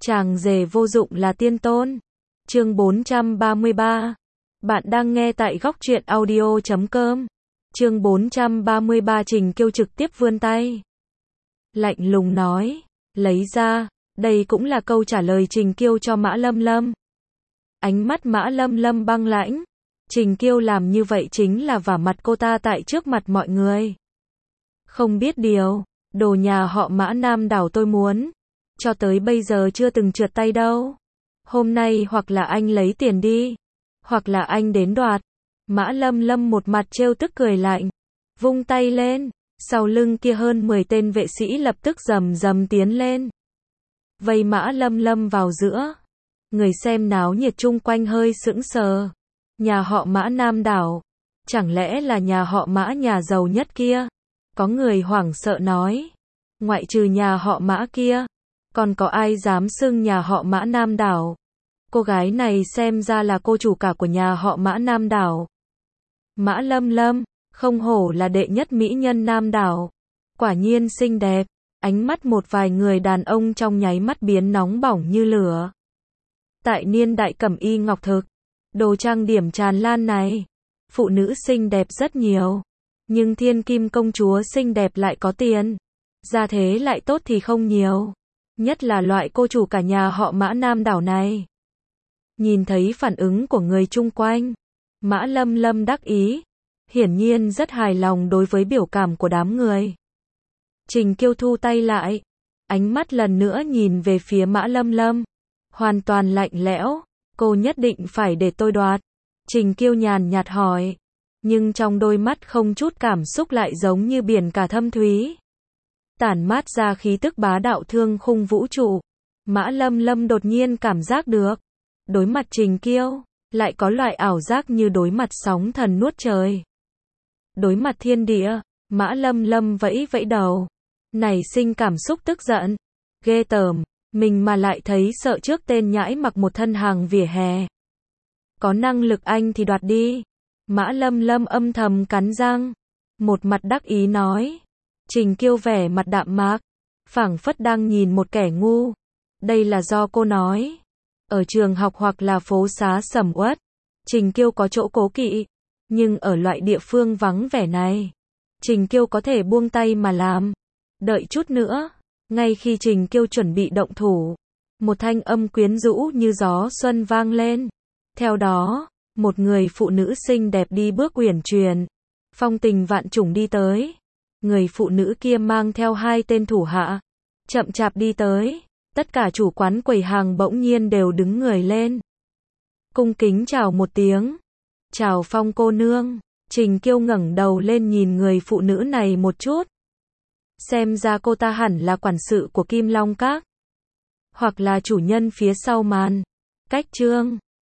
Chàng rể vô dụng là tiên tôn. Chương 433. Bạn đang nghe tại góc truyện audio.com. Chương 433. Trình Kiêu trực tiếp vươn tay. Lạnh lùng nói. Lấy ra. Đây cũng là câu trả lời Trình Kiêu cho Mã Lâm Lâm. Ánh mắt Mã Lâm Lâm băng lãnh. Trình Kiêu làm như vậy chính là vả mặt cô ta tại trước mặt mọi người. Không biết điều. Đồ nhà họ Mã Nam đảo tôi muốn. Cho tới bây giờ chưa từng trượt tay đâu. Hôm nay hoặc là anh lấy tiền đi, hoặc là anh đến đoạt. Mã Lâm Lâm một mặt trêu tức cười lạnh, vung tay lên, sau lưng kia hơn 10 tên vệ sĩ lập tức rầm rầm tiến lên. Vây Mã Lâm Lâm vào giữa. Người xem náo nhiệt chung quanh hơi sững sờ. Nhà họ Mã Nam đảo, chẳng lẽ là nhà họ Mã nhà giàu nhất kia? Có người hoảng sợ nói, ngoại trừ nhà họ Mã kia, còn có ai dám xưng nhà họ Mã Nam đảo? Cô gái này xem ra là cô chủ cả của nhà họ Mã Nam đảo. Mã Lâm Lâm, không hổ là đệ nhất mỹ nhân Nam đảo. Quả nhiên xinh đẹp. Ánh mắt một vài người đàn ông trong nháy mắt biến nóng bỏng như lửa. Tại niên đại cẩm y ngọc thực, đồ trang điểm tràn lan này, phụ nữ xinh đẹp rất nhiều. Nhưng thiên kim công chúa xinh đẹp lại có tiền, gia thế lại tốt thì không nhiều. Nhất là loại cô chủ cả nhà họ Mã Nam đảo này. Nhìn thấy phản ứng của người chung quanh, Mã Lâm Lâm đắc ý, hiển nhiên rất hài lòng đối với biểu cảm của đám người. Trình Kiêu thu tay lại, ánh mắt lần nữa nhìn về phía Mã Lâm Lâm, hoàn toàn lạnh lẽo. Cô nhất định phải để tôi đoạt? Trình Kiêu nhàn nhạt hỏi, nhưng trong đôi mắt không chút cảm xúc lại giống như biển cả thâm thúy, tản mát ra khí tức bá đạo thương khung vũ trụ. Mã Lâm Lâm đột nhiên cảm giác được, đối mặt Trình Kiêu, lại có loại ảo giác như đối mặt sóng thần nuốt trời. Đối mặt thiên địa, Mã Lâm Lâm vẫy vẫy đầu, nảy sinh cảm xúc tức giận, ghê tởm, mình mà lại thấy sợ trước tên nhãi mặc một thân hàng vỉa hè. Có năng lực anh thì đoạt đi. Mã Lâm Lâm âm thầm cắn răng, một mặt đắc ý nói. Trình Kiêu vẻ mặt đạm mạc, phảng phất đang nhìn một kẻ ngu. Đây là do cô nói. Ở trường học hoặc là phố xá sầm uất, Trình Kiêu có chỗ cố kỵ, nhưng ở loại địa phương vắng vẻ này, Trình Kiêu có thể buông tay mà làm. Đợi chút nữa, ngay khi Trình Kiêu chuẩn bị động thủ, một thanh âm quyến rũ như gió xuân vang lên. Theo đó, một người phụ nữ xinh đẹp đi bước uyển chuyển, phong tình vạn trùng đi tới. Người phụ nữ kia mang theo hai tên thủ hạ, chậm chạp đi tới. Tất cả chủ quán quầy hàng bỗng nhiên đều đứng người lên, cung kính chào một tiếng. Chào Phong cô nương. Trình Kiêu ngẩng đầu lên nhìn người phụ nữ này một chút. Xem ra cô ta hẳn là quản sự của Kim Long Các, hoặc là chủ nhân phía sau màn. Cách chương